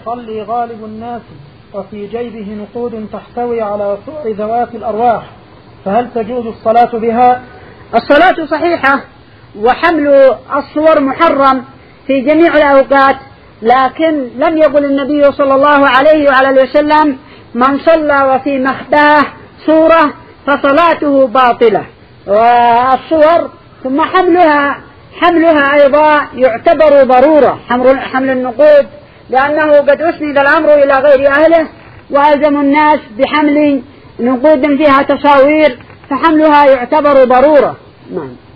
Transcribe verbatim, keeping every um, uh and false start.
يصلي غالب الناس وفي جيبه نقود تحتوي على صور ذوات الأرواح، فهل تجوز الصلاة بها؟ الصلاة صحيحة، وحمل الصور محرم في جميع الأوقات، لكن لم يقل النبي صلى الله عليه وعلى وسلم من صلى وفي مخداه صورة فصلاته باطلة. والصور ثم حملها حملها أيضا يعتبر ضرورة، حمل النقود، لأنه قد أسند الأمر إلى غير أهله وألزم الناس بحمل نقود فيها تصاوير، فحملها يعتبر ضرورة. نعم.